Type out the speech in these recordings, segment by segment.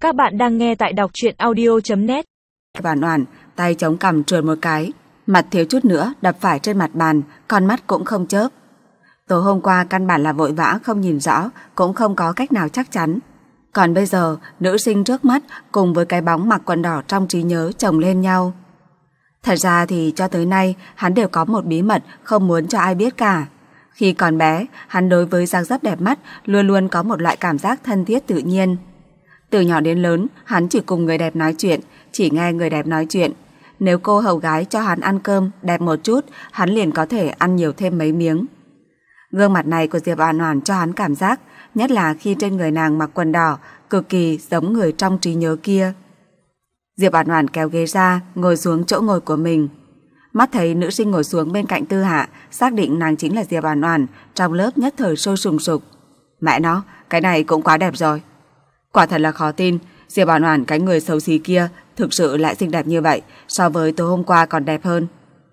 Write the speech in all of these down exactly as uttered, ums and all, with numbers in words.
Các bạn đang nghe tại đọc truyện audio chấm net. Bà Noàn tay chống cằm trượt một cái, mặt thiếu chút nữa đập phải trên mặt bàn, con mắt cũng không chớp. Tối hôm qua căn bản là vội vã không nhìn rõ, cũng không có cách nào chắc chắn. Còn bây giờ, nữ sinh trước mắt cùng với cái bóng mặc quần đỏ trong trí nhớ chồng lên nhau. Thật ra thì cho tới nay hắn đều có một bí mật không muốn cho ai biết cả. Khi còn bé, hắn đối với dáng dấp đẹp mắt luôn luôn có một loại cảm giác thân thiết tự nhiên. Từ nhỏ đến lớn, hắn chỉ cùng người đẹp nói chuyện, chỉ nghe người đẹp nói chuyện. Nếu cô hầu gái cho hắn ăn cơm đẹp một chút, hắn liền có thể ăn nhiều thêm mấy miếng. Gương mặt này của Diệp Oản Oản cho hắn cảm giác, nhất là khi trên người nàng mặc quần đỏ, cực kỳ giống người trong trí nhớ kia. Diệp Oản Oản kéo ghế ra, ngồi xuống chỗ ngồi của mình. Mắt thấy nữ sinh ngồi xuống bên cạnh Tư Hạ, xác định nàng chính là Diệp Oản Oản, trong lớp nhất thời sôi sùng sục. Mẹ nó, cái này cũng quá đẹp rồi. Quả thật là khó tin, Diệp Oản Oản cái người xấu xí kia thực sự lại xinh đẹp như vậy, so với tối hôm qua còn đẹp hơn.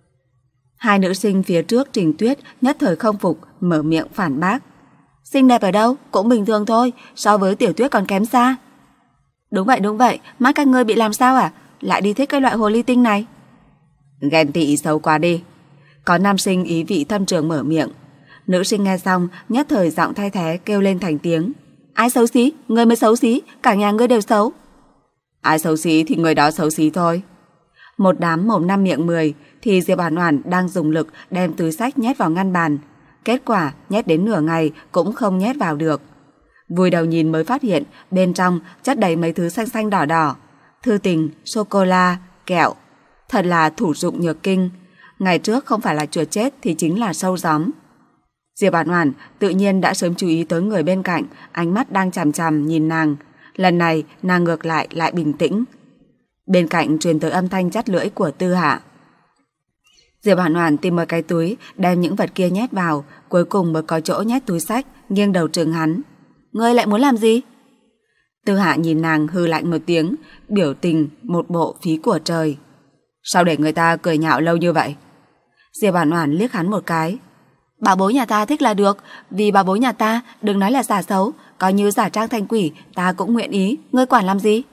Hai nữ sinh phía trước Trình Tuyết nhất thời không phục, mở miệng phản bác. Xinh đẹp ở đâu, cũng bình thường thôi, so với Tiểu Tuyết còn kém xa. Đúng vậy, đúng vậy, mắt các ngươi bị làm sao à? Lại đi thích cái loại hồ ly tinh này. Ghen tị xấu quá đi. Có nam sinh ý vị thâm trường mở miệng. Nữ sinh nghe xong nhất thời giọng thay thế kêu lên thành tiếng. Ai xấu xí? Ngươi mới xấu xí, cả nhà ngươi đều xấu. Ai xấu xí thì người đó xấu xí thôi. Một đám mồm năm miệng mười thì Diệp Oản Oản đang dùng lực đem túi xách nhét vào ngăn bàn. Kết quả nhét đến nửa ngày cũng không nhét vào được. Vùi đầu nhìn mới phát hiện bên trong chất đầy mấy thứ xanh xanh đỏ đỏ. Thư tình, sô-cô-la, kẹo. Thật là thủ dụng nhược kinh. Ngày trước không phải là chuột chết thì chính là sâu gióm. Diệp Oản Oản tự nhiên đã sớm chú ý tới người bên cạnh, ánh mắt đang chằm chằm nhìn nàng. Lần này nàng ngược lại lại bình tĩnh. Bên cạnh truyền tới âm thanh chắt lưỡi của Tư Hạ. Diệp Oản Oản tìm một cái túi, đem những vật kia nhét vào, cuối cùng mới có chỗ nhét túi xách, nghiêng đầu trừng hắn. Ngươi lại muốn làm gì? Tư Hạ nhìn nàng hừ lạnh một tiếng, biểu tình một bộ phí của trời. Sao để người ta cười nhạo lâu như vậy? Diệp Oản Oản liếc hắn một cái. Bảo bối nhà ta thích là được, vì bảo bối nhà ta đừng nói là giả xấu, coi như giả trang thành quỷ ta cũng nguyện ý, ngươi quản làm gì?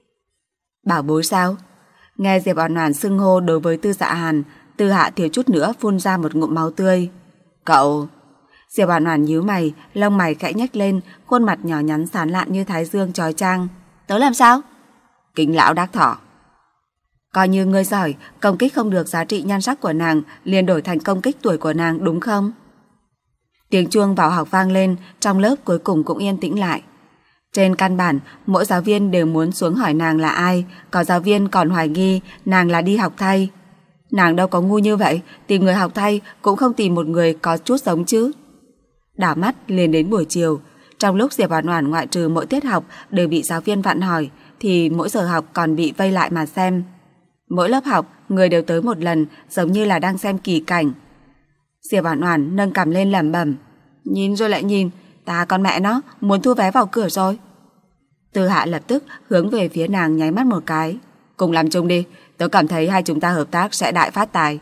Bảo bối sao? Nghe Diệp Oản Oản xưng hô đối với Tư Dạ Hàn, Tư Hạ thiếu chút nữa phun ra một ngụm máu tươi. Cậu... Diệp Oản Oản nhíu mày, lông mày khẽ nhếch lên, khuôn mặt nhỏ nhắn sáng lạn như thái dương chói chang. Tớ làm sao? Kính lão đắc thỏ. Coi như ngươi giỏi, công kích không được giá trị nhan sắc của nàng, liền đổi thành công kích tuổi của nàng đúng không? Tiếng chuông vào học vang lên, trong lớp cuối cùng cũng yên tĩnh lại. Trên căn bản, mỗi giáo viên đều muốn xuống hỏi nàng là ai, có giáo viên còn hoài nghi nàng là đi học thay. Nàng đâu có ngu như vậy, tìm người học thay cũng không tìm một người có chút giống chứ. Đảo mắt liền đến buổi chiều, trong lúc Diệp Oản Oản ngoại trừ mỗi tiết học đều bị giáo viên vặn hỏi, thì mỗi giờ học còn bị vây lại mà xem. Mỗi lớp học, người đều tới một lần, giống như là đang xem kỳ cảnh. Diệp Oản Oản nâng cằm lên lẩm bẩm, nhìn rồi lại nhìn, ta con mẹ nó muốn thu vé vào cửa rồi. Tư Hạ lập tức hướng về phía nàng nháy mắt một cái. Cùng làm chung đi, tớ cảm thấy hai chúng ta hợp tác sẽ đại phát tài.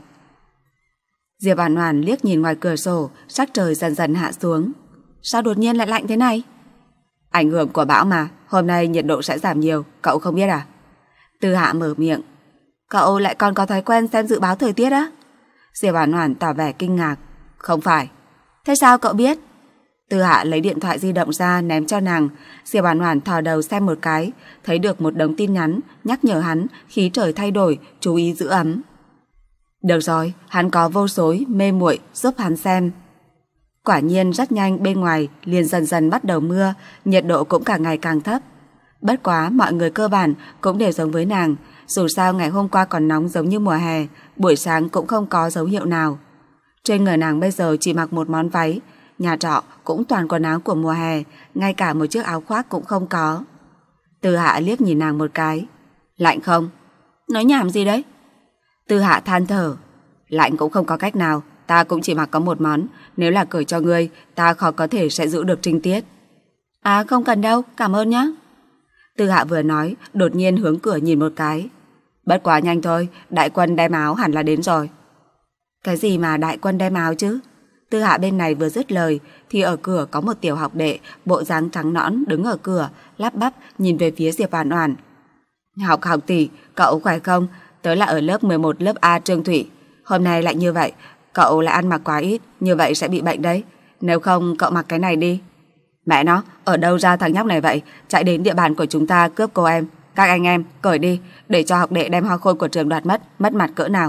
Diệp Oản Oản liếc nhìn ngoài cửa sổ, sắc trời dần dần hạ xuống. Sao đột nhiên lại lạnh thế này? Ảnh hưởng của bão mà, hôm nay nhiệt độ sẽ giảm nhiều, cậu không biết à? Tư Hạ mở miệng. Cậu lại còn có thói quen xem dự báo thời tiết á? Diệp Oản Oản tỏ vẻ kinh ngạc. Không phải. Thế sao cậu biết? Tư Hạ lấy điện thoại di động ra ném cho nàng. Diệp Oản Oản thò đầu xem một cái, thấy được một đống tin nhắn nhắc nhở hắn khí trời thay đổi, chú ý giữ ấm. Được rồi, hắn có vô số mê muội giúp hắn xem. Quả nhiên rất nhanh bên ngoài liền dần dần bắt đầu mưa, nhiệt độ cũng càng ngày càng thấp. Bất quá mọi người cơ bản cũng đều giống với nàng, dù sao ngày hôm qua còn nóng giống như mùa hè, buổi sáng cũng không có dấu hiệu nào. Trên người nàng bây giờ chỉ mặc một món váy, nhà trọ cũng toàn quần áo của mùa hè, ngay cả một chiếc áo khoác cũng không có. Tư Hạ liếc nhìn nàng một cái. Lạnh không? Nói nhảm gì đấy? Tư Hạ than thở. Lạnh cũng không có cách nào, ta cũng chỉ mặc có một món, nếu là cởi cho ngươi, ta khó có thể sẽ giữ được trinh tiết. À không cần đâu, cảm ơn nhé. Tư Hạ vừa nói, đột nhiên hướng cửa nhìn một cái. Bất quá nhanh thôi, đại quân đem áo hẳn là đến rồi. Cái gì mà đại quân đem áo chứ? Tư Hạ bên này vừa dứt lời thì ở cửa có một tiểu học đệ bộ dáng trắng nõn đứng ở cửa, lắp bắp nhìn về phía Diệp Oản Oản. Học học tỷ, cậu khỏe không? Tớ là ở lớp mười một lớp A Trương Thụy. Hôm nay lại như vậy, cậu lại ăn mặc quá ít, như vậy sẽ bị bệnh đấy. Nếu không cậu mặc cái này đi. Mẹ nó, ở đâu ra thằng nhóc này vậy? Chạy đến địa bàn của chúng ta cướp cô em. Các anh em, cởi đi, để cho học đệ đem hoa khôi của trường đoạt mất, mất mặt cỡ nào.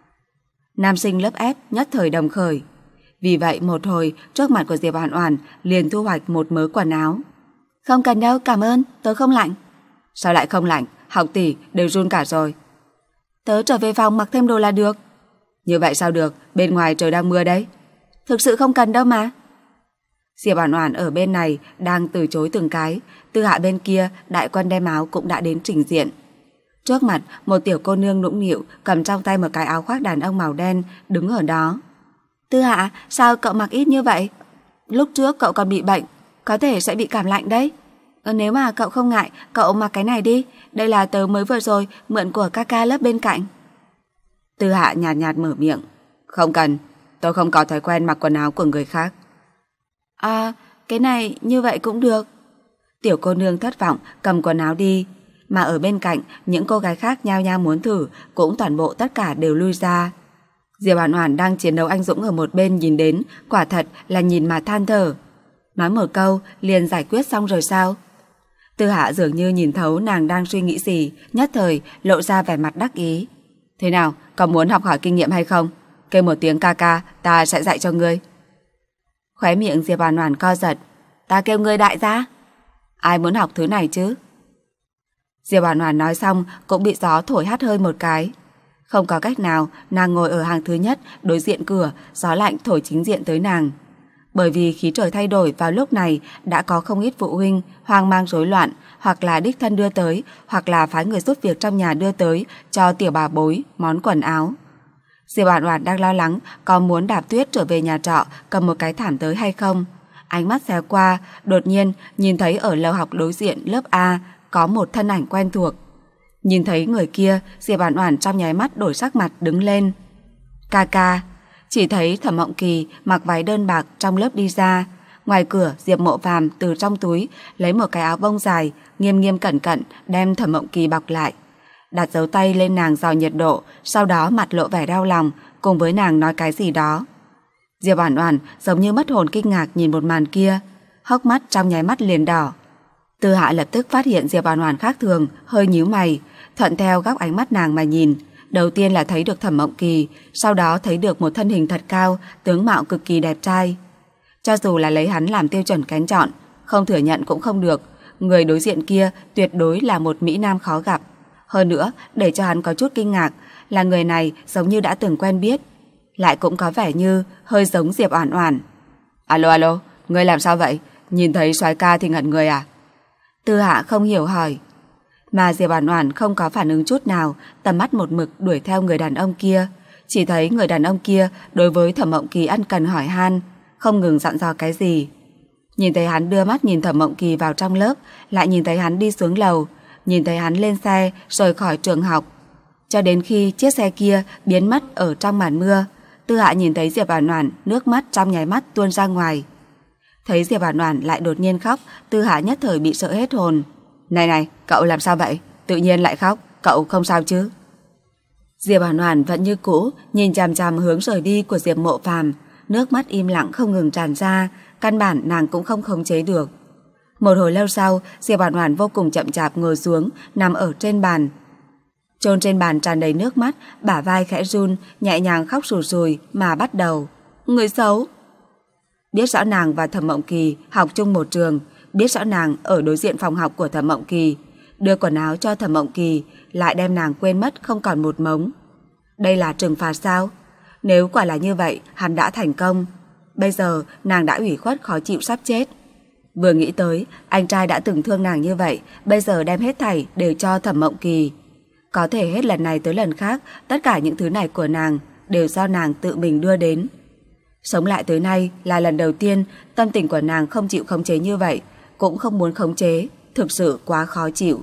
Nam sinh lớp F nhất thời đồng khởi. Vì vậy một hồi, trước mặt của Diệp Oản Oản liền thu hoạch một mớ quần áo. Không cần đâu, cảm ơn, tớ không lạnh. Sao lại không lạnh? Học tỷ đều run cả rồi. Tớ trở về phòng mặc thêm đồ là được. Như vậy sao được, bên ngoài trời đang mưa đấy. Thực sự không cần đâu mà. Diệp Oản Oản ở bên này đang từ chối từng cái, Tư Hạ bên kia đại quân đem áo cũng đã đến trình diện. Trước mặt một tiểu cô nương nũng nịu cầm trong tay một cái áo khoác đàn ông màu đen đứng ở đó. Tư Hạ, sao cậu mặc ít như vậy? Lúc trước cậu còn bị bệnh, có thể sẽ bị cảm lạnh đấy. Ờ, nếu mà cậu không ngại, cậu mặc cái này đi, đây là tớ mới vừa rồi mượn của ca ca lớp bên cạnh. Tư Hạ nhạt nhạt mở miệng. Không cần, tôi không có thói quen mặc quần áo của người khác. À, cái này như vậy cũng được. Tiểu cô nương thất vọng cầm quần áo đi, mà ở bên cạnh những cô gái khác nhao nhao muốn thử cũng toàn bộ tất cả đều lui ra. Diệp Oản Oản đang chiến đấu anh dũng ở một bên nhìn đến, quả thật là nhìn mà than thở. Nói một câu liền giải quyết xong rồi sao? Tư Hạ dường như nhìn thấu nàng đang suy nghĩ gì, nhất thời lộ ra vẻ mặt đắc ý. Thế nào, có muốn học hỏi kinh nghiệm hay không? Kêu một tiếng ca ca, ta sẽ dạy cho ngươi. Khóe miệng Diệp Oản Oản co giật. Ta kêu ngươi đại gia? Ai muốn học thứ này chứ? Diệp Oản Oản nói xong cũng bị gió thổi hắt hơi một cái. Không có cách nào, nàng ngồi ở hàng thứ nhất đối diện cửa, gió lạnh thổi chính diện tới nàng. Bởi vì khí trời thay đổi vào lúc này đã có không ít phụ huynh hoang mang rối loạn, hoặc là đích thân đưa tới, hoặc là phái người giúp việc trong nhà đưa tới cho tiểu bà bối món quần áo. Diệp Oản Oản đang lo lắng có muốn Đạp Tuyết trở về nhà trọ cầm một cái thảm tới hay không. Ánh mắt xéo qua, đột nhiên nhìn thấy ở lầu học đối diện lớp A có một thân ảnh quen thuộc. Nhìn thấy người kia, Diệp Oản Oản trong nháy mắt đổi sắc mặt đứng lên. Ca ca. Chỉ thấy Thẩm Mộng Kỳ mặc váy đơn bạc trong lớp đi ra. Ngoài cửa, Diệp Mộ Phàm từ trong túi lấy một cái áo bông dài, nghiêm nghiêm cẩn cẩn đem Thẩm Mộng Kỳ bọc lại, đặt dấu tay lên nàng dò nhiệt độ, sau đó mặt lộ vẻ đau lòng, cùng với nàng nói cái gì đó. Diệp Oản Oản giống như mất hồn kinh ngạc nhìn một màn kia, hốc mắt trong nháy mắt liền đỏ. Tư Hạ lập tức phát hiện Diệp Oản Oản khác thường, hơi nhíu mày, thuận theo góc ánh mắt nàng mà nhìn. Đầu tiên là thấy được Thẩm Mộng Kỳ, sau đó thấy được một thân hình thật cao, tướng mạo cực kỳ đẹp trai. Cho dù là lấy hắn làm tiêu chuẩn kén chọn, không thừa nhận cũng không được, người đối diện kia tuyệt đối là một mỹ nam khó gặp. Hơn nữa, để cho hắn có chút kinh ngạc là người này giống như đã từng quen biết, lại cũng có vẻ như hơi giống Diệp Oản Oản. Alo alo, ngươi làm sao vậy? Nhìn thấy soái ca thì ngẩn người à? Tư Hạ không hiểu hỏi. Mà Diệp Oản Oản không có phản ứng chút nào, tầm mắt một mực đuổi theo người đàn ông kia. Chỉ thấy người đàn ông kia đối với Thẩm Mộng Kỳ ân cần hỏi han, không ngừng dặn dò cái gì. Nhìn thấy hắn đưa mắt nhìn Thẩm Mộng Kỳ vào trong lớp, lại nhìn thấy hắn đi xuống lầu, nhìn thấy hắn lên xe rời khỏi trường học, cho đến khi chiếc xe kia biến mất ở trong màn mưa. Tư Hạ nhìn thấy Diệp Oản Oản, nước mắt trong nháy mắt tuôn ra ngoài. Thấy Diệp Oản Oản lại đột nhiên khóc, Tư Hạ nhất thời bị sợ hết hồn. Này này, cậu làm sao vậy? Tự nhiên lại khóc, cậu không sao chứ? Diệp Oản Oản vẫn như cũ nhìn chằm chằm hướng rời đi của Diệp Mộ Phàm, nước mắt im lặng không ngừng tràn ra, căn bản nàng cũng không khống chế được. Một hồi lâu sau, Diệp Oản Oản vô cùng chậm chạp ngồi xuống, nằm ở trên bàn. Chôn trên bàn tràn đầy nước mắt, bả vai khẽ run, nhẹ nhàng khóc sùi sùi mà bắt đầu. Người xấu. Biết rõ nàng và Thẩm Mộng Kỳ học chung một trường, biết rõ nàng ở đối diện phòng học của Thẩm Mộng Kỳ, đưa quần áo cho Thẩm Mộng Kỳ, lại đem nàng quên mất không còn một mống. Đây là trừng phạt sao? Nếu quả là như vậy, hắn đã thành công. Bây giờ nàng đã ủy khuất khó chịu sắp chết. Vừa nghĩ tới, anh trai đã từng thương nàng như vậy, bây giờ đem hết thảy đều cho Thẩm Mộng Kỳ. Có thể hết lần này tới lần khác, tất cả những thứ này của nàng đều do nàng tự mình đưa đến. Sống lại tới nay là lần đầu tiên tâm tình của nàng không chịu khống chế như vậy, cũng không muốn khống chế, thực sự quá khó chịu.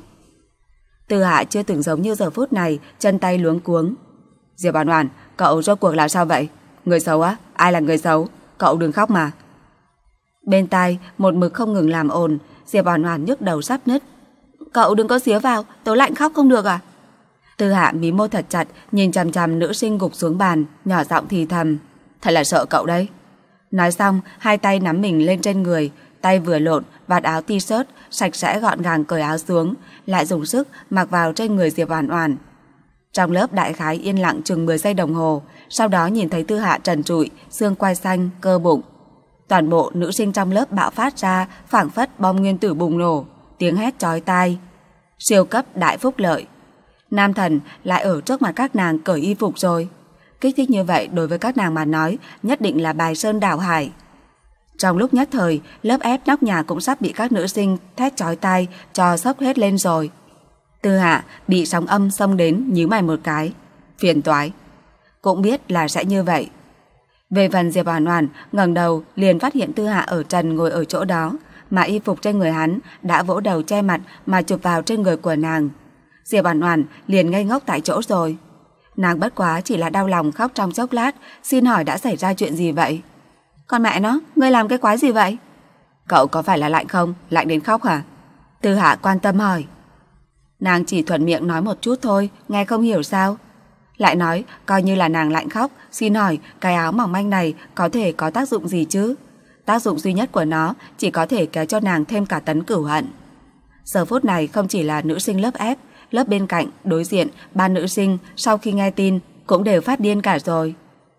Tư Hạ chưa từng giống như giờ phút này, chân tay luống cuống. Diệp Oản Oản, cậu rốt cuộc là sao vậy? Người xấu á? Ai là người xấu? cậu đừng khóc mà. Bên tai một mực không ngừng làm ồn, Diệp Oản Oản nhức đầu sắp nứt. Cậu đừng có xía vào, tớ lạnh khóc không được à? Tư Hạ mí môi thật chặt, nhìn chằm chằm nữ sinh gục xuống bàn, nhỏ giọng thì thầm. Thật là sợ cậu đấy. Nói xong, hai tay nắm mình lên trên người, tay vừa lộn, vạt áo t-shirt, sạch sẽ gọn gàng cởi áo xuống, lại dùng sức mặc vào trên người Diệp Oản Oản. Trong lớp đại khái yên lặng chừng mười giây đồng hồ, sau đó nhìn thấy Tư Hạ trần trụi, xương quai xanh, cơ bụng. Toàn bộ nữ sinh trong lớp bạo phát ra phảng phất bom nguyên tử bùng nổ, tiếng hét chói tai. Siêu cấp đại phúc lợi. Nam Thần lại ở trước mặt các nàng cởi y phục rồi. Kích thích như vậy đối với các nàng mà nói nhất định là bài sơn đảo hải. Trong lúc nhất thời, lớp ép nóc nhà cũng sắp bị các nữ sinh thét chói tai cho sốc hết lên rồi. Tư Hạ bị sóng âm xông đến nhíu mày một cái. Phiền toái. Cũng biết là sẽ như vậy. Về phần Diệp Oản Oản ngẩng đầu liền phát hiện Tư Hạ ở trần ngồi ở chỗ đó, mà y phục trên người hắn đã vỗ đầu che mặt mà chụp vào trên người của nàng. Diệp Oản Oản liền ngây ngốc tại chỗ rồi. Nàng bất quá chỉ là đau lòng khóc trong chốc lát, xin hỏi đã xảy ra chuyện gì vậy? Con mẹ nó, ngươi làm cái quái gì vậy? Cậu có phải là lạnh không? Lạnh đến khóc hả? Tư Hạ quan tâm hỏi. Nàng chỉ thuận miệng nói một chút thôi, nghe không hiểu sao? Lại nói, coi như là nàng lạnh khóc, xin hỏi cái áo mỏng manh này có thể có tác dụng gì chứ? Tác dụng duy nhất của nó chỉ có thể kéo cho nàng thêm cả tấn cửu hận. Giờ phút này không chỉ là nữ sinh lớp F, lớp bên cạnh, đối diện, ba nữ sinh sau khi nghe tin cũng đều phát điên cả rồi.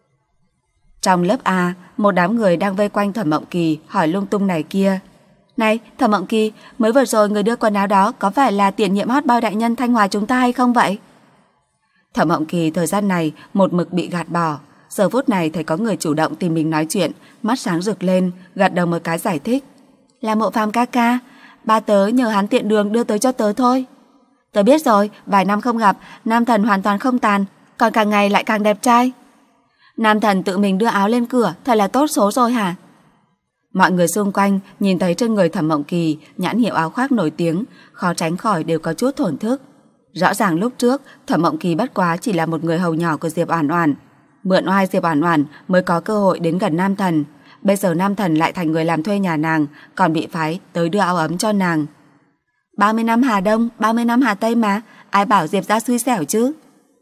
Trong lớp A, một đám người đang vây quanh Thẩm Mộng Kỳ hỏi lung tung này kia. Này, Thẩm Mộng Kỳ, mới vừa rồi người đưa quần áo đó có phải là tiền nhiệm hot boy đại nhân Thanh Hòa chúng ta hay không vậy? Thẩm Mộng Kỳ thời gian này một mực bị gạt bỏ. Giờ phút này thấy có người chủ động tìm mình nói chuyện, mắt sáng rực lên, gật đầu một cái giải thích. Là Mộ Phàm ca ca, ba tớ nhờ hắn tiện đường đưa tới cho tớ thôi. Tớ biết rồi, vài năm không gặp, Nam Thần hoàn toàn không tàn, còn càng ngày lại càng đẹp trai. Nam Thần tự mình đưa áo lên cửa, thật là tốt số rồi hả? Mọi người xung quanh nhìn thấy trên người Thẩm Mộng Kỳ nhãn hiệu áo khoác nổi tiếng, khó tránh khỏi đều có chút thổn thức. Rõ ràng lúc trước Thẩm Mộng Kỳ bất quá chỉ là một người hầu nhỏ của Diệp Oản Oản, mượn oai Diệp Oản Oản mới có cơ hội đến gần Nam Thần. Bây giờ Nam Thần lại thành người làm thuê nhà nàng, còn bị phái tới đưa áo ấm cho nàng. ba mươi năm Hà Đông, ba mươi năm Hà Tây mà, ai bảo Diệp gia xui xẻo chứ?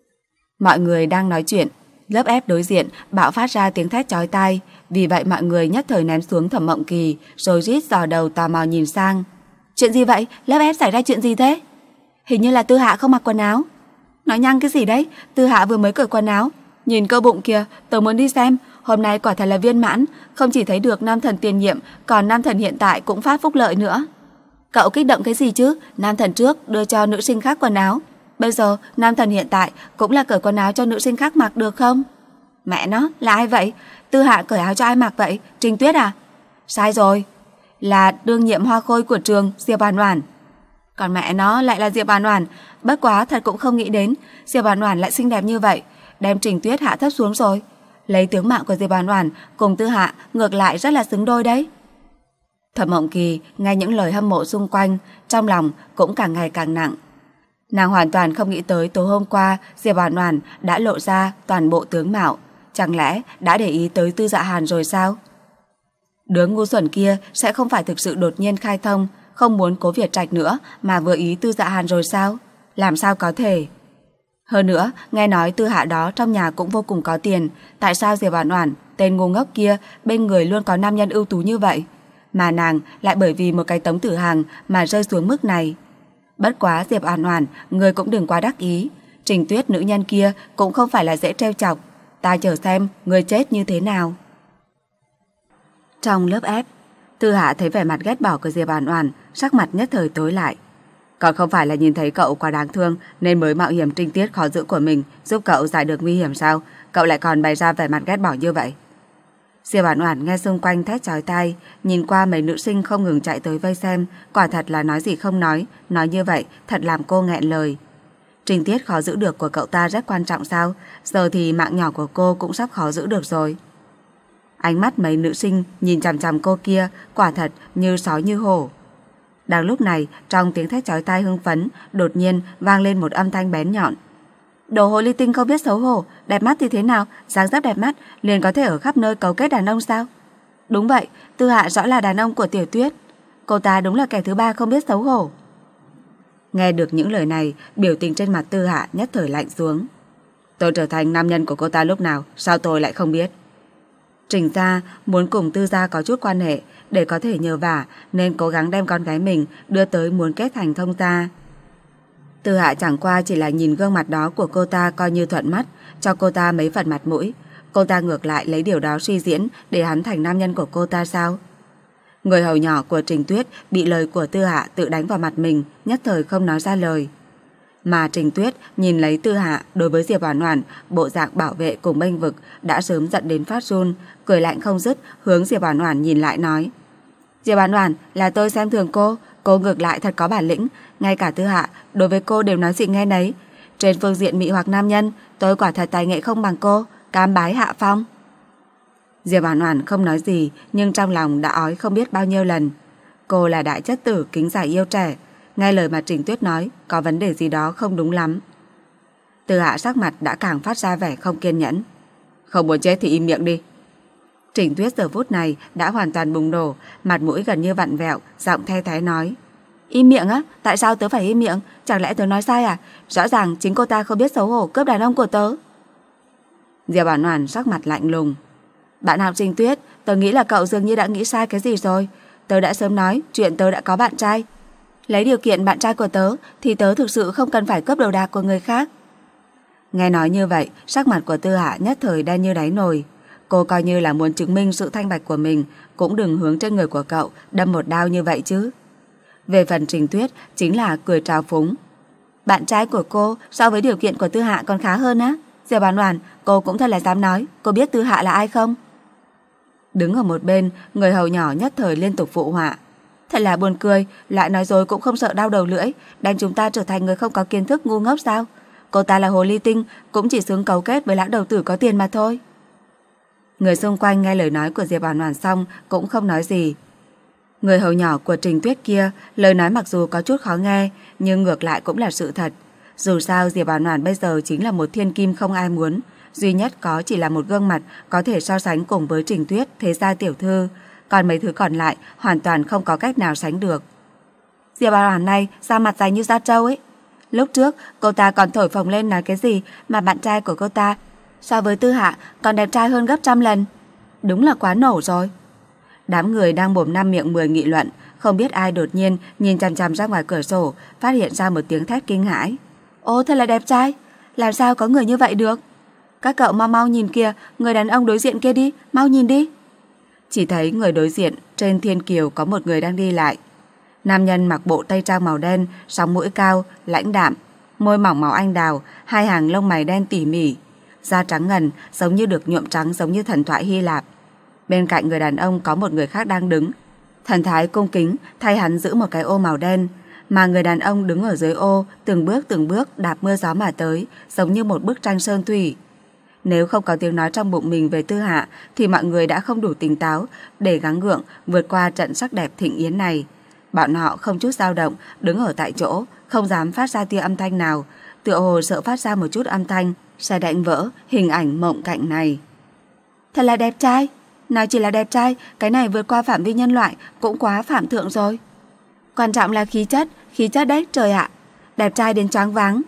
Mọi người đang nói chuyện, lớp ép đối diện bạo phát ra tiếng thét chói tai, vì vậy mọi người nhất thời ném xuống Thẩm Mộng Kỳ, rồi rít dò đầu tò mò nhìn sang. Chuyện gì vậy? Lớp ép xảy ra chuyện gì thế? Hình như là Tư Hạ không mặc quần áo. Nói nhăng cái gì đấy? Tư Hạ vừa mới cởi quần áo. Nhìn cơ bụng kìa, tớ muốn đi xem. Hôm nay quả thật là viên mãn, không chỉ thấy được Nam Thần tiền nhiệm, còn Nam Thần hiện tại cũng phát phúc lợi nữa. Cậu kích động cái gì chứ? Nam Thần trước đưa cho nữ sinh khác quần áo, bây giờ Nam Thần hiện tại cũng là cởi quần áo cho nữ sinh khác mặc được không? Mẹ nó, là ai vậy? Tư Hạ cởi áo cho ai mặc vậy? Trình Tuyết à? Sai rồi, là đương nhiệm hoa khôi của trường, Diệp Oản Oản. Còn mẹ nó lại là Diệp Oản Oản, bất quá thật cũng không nghĩ đến Diệp Oản Oản lại xinh đẹp như vậy, đem Trình Tuyết hạ thấp xuống rồi. Lấy tướng mạo của Diệp Oản Oản cùng Tư Hạ ngược lại rất là xứng đôi đấy. Thẩm Mộng Kỳ nghe những lời hâm mộ xung quanh, trong lòng cũng càng ngày càng nặng. Nàng hoàn toàn không nghĩ tới tối hôm qua Diệp Oản Oản đã lộ ra toàn bộ tướng mạo, chẳng lẽ đã để ý tới Tư Dạ Hàn rồi sao? Đứa ngu xuẩn kia sẽ không phải thực sự đột nhiên khai thông, không muốn Cố Việt Trạch nữa mà vừa ý Tư Dạ Hàn rồi sao? Làm sao có thể? Hơn nữa, nghe nói Tư Hạ đó trong nhà cũng vô cùng có tiền, tại sao Diệp Oản Oản, tên ngu ngốc kia, bên người luôn có nam nhân ưu tú như vậy, mà nàng lại bởi vì một cái Tống Tử Hàng mà rơi xuống mức này? Bất quá Diệp Oản Oản, người cũng đừng quá đắc ý, Trình Tuyết nữ nhân kia cũng không phải là dễ trêu chọc, ta chờ xem người chết như thế nào. Trong lớp ép, Tư Hạ thấy vẻ mặt ghét bỏ của Diệp Oản Oản, sắc mặt nhất thời tối lại. Còn không phải là nhìn thấy cậu quá đáng thương nên mới mạo hiểm trinh tiết khó giữ của mình giúp cậu giải được nguy hiểm sao? Cậu lại còn bày ra vẻ mặt ghét bỏ như vậy. Diệp Oản Oản nghe xung quanh thét chói tai, nhìn qua mấy nữ sinh không ngừng chạy tới vây xem, quả thật là nói gì không nói, nói như vậy thật làm cô nghẹn lời. Trinh tiết khó giữ được của cậu ta rất quan trọng sao? Giờ thì mạng nhỏ của cô cũng sắp khó giữ được rồi. Ánh mắt mấy nữ sinh nhìn chằm chằm cô kia, quả thật như sói như hổ. Đang lúc này, trong tiếng thét chói tai hưng phấn, đột nhiên vang lên một âm thanh bén nhọn. Đồ hồ ly tinh không biết xấu hổ, đẹp mắt thì thế nào, dáng dấp đẹp mắt liền có thể ở khắp nơi cấu kết đàn ông sao? Đúng vậy, Tư Hạ rõ là đàn ông của Tiểu Tuyết. Cô ta đúng là kẻ thứ ba không biết xấu hổ. Nghe được những lời này, biểu tình trên mặt Tư Hạ nhất thời lạnh xuống. Tôi trở thành nam nhân của cô ta lúc nào, sao tôi lại không biết? Trình gia muốn cùng Tư gia có chút quan hệ để có thể nhờ vả, nên cố gắng đem con gái mình đưa tới muốn kết thành thông gia. Tư Hạ chẳng qua chỉ là nhìn gương mặt đó của cô ta coi như thuận mắt, cho cô ta mấy phần mặt mũi. Cô ta ngược lại lấy điều đó suy diễn để hắn thành nam nhân của cô ta sao? Người hầu nhỏ của Trình Tuyết bị lời của Tư Hạ tự đánh vào mặt mình, nhất thời không nói ra lời. Mà Trình Tuyết nhìn lấy Tư Hạ đối với Diệp Oản Oản bộ dạng bảo vệ cùng bênh vực đã sớm giận đến phát run, cười lạnh không dứt, hướng Diệp Oản Oản nhìn lại nói: Diệp Oản Oản, là tôi xem thường cô, cô ngược lại thật có bản lĩnh, ngay cả Tư Hạ đối với cô đều nói gì nghe nấy. Trên phương diện mị hoặc nam nhân, tôi quả thật tài nghệ không bằng cô, cam bái hạ phong. Diệp Oản Oản không nói gì, nhưng trong lòng đã ói không biết bao nhiêu lần. Cô là đại chất tử kính giải yêu trẻ, nghe lời mà Trình Tuyết nói, có vấn đề gì đó không đúng lắm. Tư Hạ sắc mặt đã càng phát ra vẻ không kiên nhẫn. Không muốn chết thì im miệng đi. Trình Tuyết giờ phút này đã hoàn toàn bùng nổ, mặt mũi gần như vặn vẹo, giọng the thé nói: Im miệng á? Tại sao tớ phải im miệng? Chẳng lẽ tớ nói sai à? Rõ ràng chính cô ta không biết xấu hổ cướp đàn ông của tớ. Diệp Oản Oản sắc mặt lạnh lùng. Bạn học Trình Tuyết, tớ nghĩ là cậu dường như đã nghĩ sai cái gì rồi. Tớ đã sớm nói chuyện tớ đã có bạn trai. Lấy điều kiện bạn trai của tớ thì tớ thực sự không cần phải cướp đồ đạc của người khác. Nghe nói như vậy, sắc mặt của Tư Hạ nhất thời đen như đáy nồi. Cô coi như là muốn chứng minh sự thanh bạch của mình, cũng đừng hướng trên người của cậu đâm một đao như vậy chứ. Về phần Trình Tuyết chính là cười trào phúng. Bạn trai của cô so với điều kiện của Tư Hạ còn khá hơn á. Diệp Oản Oản, cô cũng thật là dám nói. Cô biết Tư Hạ là ai không? Đứng ở một bên, người hầu nhỏ nhất thời liên tục phụ họa. Thật là buồn cười, lại nói dối cũng không sợ đau đầu lưỡi, đem chúng ta trở thành người không có kiến thức ngu ngốc sao? Cô ta là hồ ly tinh, cũng chỉ xứng cấu kết với lão đầu tử có tiền mà thôi. Người xung quanh nghe lời nói của Diệp Oản Oản xong cũng không nói gì. Người hầu nhỏ của Trình Tuyết kia, lời nói mặc dù có chút khó nghe, nhưng ngược lại cũng là sự thật. Dù sao Diệp Oản Oản bây giờ chính là một thiên kim không ai muốn, duy nhất có chỉ là một gương mặt có thể so sánh cùng với Trình Tuyết thế gia tiểu thư, còn mấy thứ còn lại hoàn toàn không có cách nào sánh được. Diệp Oản Oản này da mặt dày như da trâu ấy. Lúc trước cô ta còn thổi phồng lên nói cái gì mà bạn trai của cô ta so với Tư Hạ còn đẹp trai hơn gấp trăm lần. Đúng là quá nổ rồi. Đám người đang mồm năm miệng mười nghị luận, không biết ai đột nhiên nhìn chằm chằm ra ngoài cửa sổ, phát hiện ra một tiếng thét kinh hãi. Ô, thật là đẹp trai, làm sao có người như vậy được? Các cậu mau mau nhìn kìa, người đàn ông đối diện kia đi, mau nhìn đi. Chỉ thấy người đối diện trên thiên kiều có một người đang đi lại. Nam nhân mặc bộ tây trang màu đen, sóng mũi cao, lãnh đạm, môi mỏng màu anh đào, hai hàng lông mày đen tỉ mỉ, da trắng ngần giống như được nhuộm trắng, giống như thần thoại Hy Lạp. Bên cạnh người đàn ông có một người khác đang đứng, thần thái cung kính thay hắn giữ một cái ô màu đen, mà người đàn ông đứng ở dưới ô, từng bước từng bước đạp mưa gió mà tới, giống như một bức tranh sơn thủy. Nếu không có tiếng nói trong bụng mình về Tư Hạ thì mọi người đã không đủ tỉnh táo để gắng gượng vượt qua trận sắc đẹp thịnh yến này. Bọn họ không chút dao động, đứng ở tại chỗ, không dám phát ra tia âm thanh nào, tựa hồ sợ phát ra một chút âm thanh sẽ đánh vỡ hình ảnh mộng cảnh này. Thật là đẹp trai. Nào chỉ là đẹp trai, cái này vượt qua phạm vi nhân loại cũng quá phạm thượng rồi. Quan trọng là khí chất, khí chất đấy, trời ạ. Đẹp trai đến choáng váng.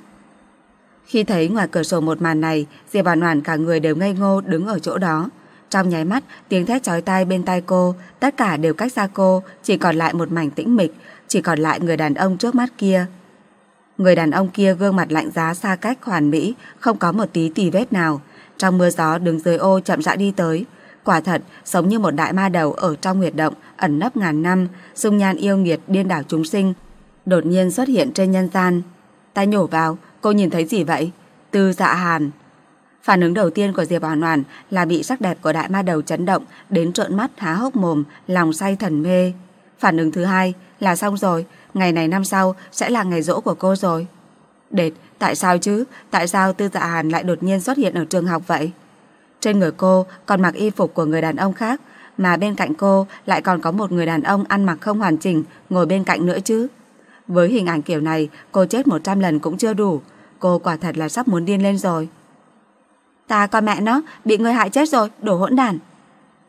Khi thấy ngoài cửa sổ một màn này, Diệp Oản Oản cả người đều ngây ngô đứng ở chỗ đó. Trong nháy mắt, tiếng thét chói tai bên tai cô, tất cả đều cách xa cô, chỉ còn lại một mảnh tĩnh mịch, chỉ còn lại người đàn ông trước mắt kia. Người đàn ông kia gương mặt lạnh giá xa cách hoàn mỹ, không có một tí tì vết nào. Trong mưa gió đứng dưới ô chậm rãi đi tới. Quả thật, giống như một đại ma đầu ở trong huyệt động, ẩn nấp ngàn năm, dung nhan yêu nghiệt điên đảo chúng sinh, đột nhiên xuất hiện trên nhân gian. Tai nhổ vào, cô nhìn thấy gì vậy? Tư Dạ Hàn. Phản ứng đầu tiên của Diệp Oản Oản là bị sắc đẹp của đại ma đầu chấn động đến trợn mắt há hốc mồm, lòng say thần mê. Phản ứng thứ hai là xong rồi, ngày này năm sau sẽ là ngày giỗ của cô rồi. Đệt, tại sao chứ? Tại sao Tư Dạ Hàn lại đột nhiên xuất hiện ở trường học vậy? Trên người cô còn mặc y phục của người đàn ông khác, mà bên cạnh cô lại còn có một người đàn ông ăn mặc không hoàn chỉnh ngồi bên cạnh nữa chứ. Với hình ảnh kiểu này, cô chết một trăm lần cũng chưa đủ. Cô quả thật là sắp muốn điên lên rồi. Ta con mẹ nó, bị người hại chết rồi, đồ hỗn đản.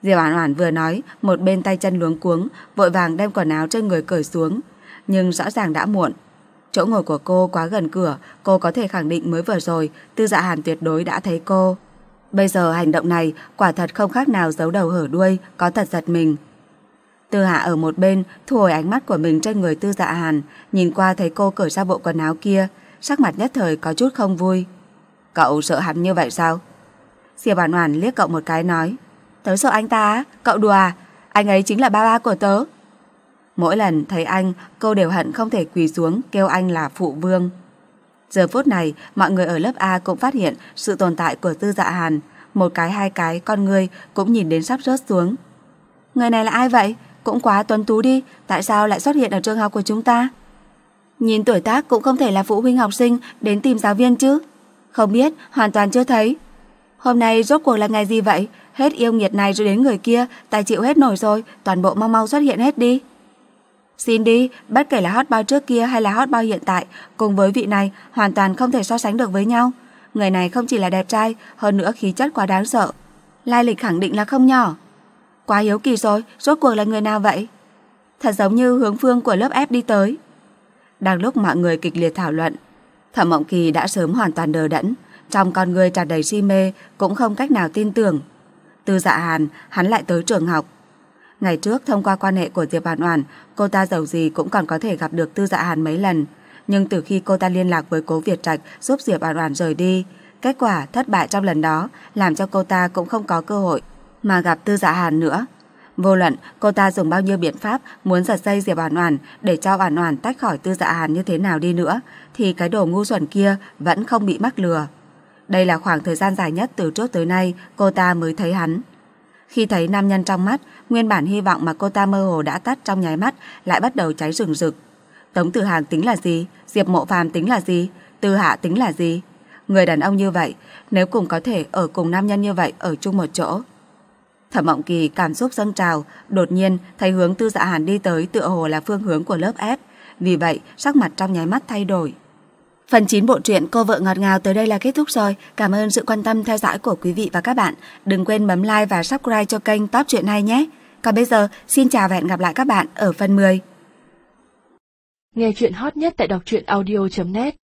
Diệp Oản Oản vừa nói, một bên tay chân luống cuống, vội vàng đem quần áo trên người cởi xuống, nhưng rõ ràng đã muộn. Chỗ ngồi của cô quá gần cửa, cô có thể khẳng định mới vừa rồi Tư Dạ Hàn tuyệt đối đã thấy cô. Bây giờ hành động này quả thật không khác nào giấu đầu hở đuôi, có thật giật mình. Tư Hạ ở một bên thu hồi ánh mắt của mình trên người Tư Dạ Hàn, nhìn qua thấy cô cởi ra bộ quần áo kia, sắc mặt nhất thời có chút không vui. Cậu sợ hắn như vậy sao? Diệp Oản Oản liếc cậu một cái nói, tớ sợ anh ta á, cậu đùa à? Anh ấy chính là ba ba của tớ. Mỗi lần thấy anh, cô đều hận không thể quỳ xuống kêu anh là phụ vương. Giờ phút này, mọi người ở lớp A cũng phát hiện sự tồn tại của Tư Dạ Hàn, một cái hai cái con người cũng nhìn đến sắp rớt xuống. Người này là ai vậy? Cũng quá tuấn tú đi, tại sao lại xuất hiện ở trường học của chúng ta? Nhìn tuổi tác cũng không thể là phụ huynh học sinh đến tìm giáo viên chứ. Không biết, hoàn toàn chưa thấy. Hôm nay rốt cuộc là ngày gì vậy? Hết yêu nghiệt này rồi đến người kia, ta chịu hết nổi rồi, toàn bộ mau mau xuất hiện hết đi. Xin đi, bất kể là hot boy trước kia hay là hot boy hiện tại, cùng với vị này hoàn toàn không thể so sánh được với nhau. Người này không chỉ là đẹp trai, hơn nữa khí chất quá đáng sợ. Lai lịch khẳng định là không nhỏ. Quá hiếu kỳ rồi, rốt cuộc là người nào vậy? Thật giống như hướng phương của lớp F đi tới. Đang lúc mọi người kịch liệt thảo luận, Thẩm Mộng Kỳ đã sớm hoàn toàn đờ đẫn, trong con người tràn đầy si mê, cũng không cách nào tin tưởng. Tư Dạ Hàn, hắn lại tới trường học. Ngày trước thông qua quan hệ của Diệp Oản Oản, cô ta dầu gì cũng còn có thể gặp được Tư Dạ Hàn mấy lần, nhưng từ khi cô ta liên lạc với Cố Việt Trạch giúp Diệp Oản Oản rời đi, kết quả thất bại trong lần đó làm cho cô ta cũng không có cơ hội mà gặp Tư Dạ Hàn nữa. Vô luận cô ta dùng bao nhiêu biện pháp muốn giật dây Diệp Oản Oản để cho Oản Oản tách khỏi Tư Dạ Hàn như thế nào đi nữa, thì cái đồ ngu xuẩn kia vẫn không bị mắc lừa. Đây là khoảng thời gian dài nhất từ trước tới nay cô ta mới thấy hắn. Khi thấy nam nhân trong mắt, nguyên bản hy vọng mà cô ta mơ hồ đã tắt trong nháy mắt lại bắt đầu cháy rừng rực. Tống Tử Hàng tính là gì? Diệp Mộ Phàm tính là gì? Tư Hạ tính là gì? Người đàn ông như vậy, nếu cùng có thể ở cùng nam nhân như vậy ở chung một chỗ. Thẩm Mộng Kỳ cảm xúc dâng trào, đột nhiên thấy hướng Tư Dạ Hàn đi tới tựa hồ là phương hướng của lớp F, vì vậy sắc mặt trong nháy mắt thay đổi. Phần chín bộ truyện Cô Vợ Ngọt Ngào tới đây là kết thúc rồi. Cảm ơn sự quan tâm theo dõi của quý vị và các bạn. Đừng quên bấm like và subscribe cho kênh Top Truyện Hay nhé. Còn bây giờ, xin chào và hẹn gặp lại các bạn ở phần mười. Nghe chuyện hot nhất tại đọc truyện audio chấm net.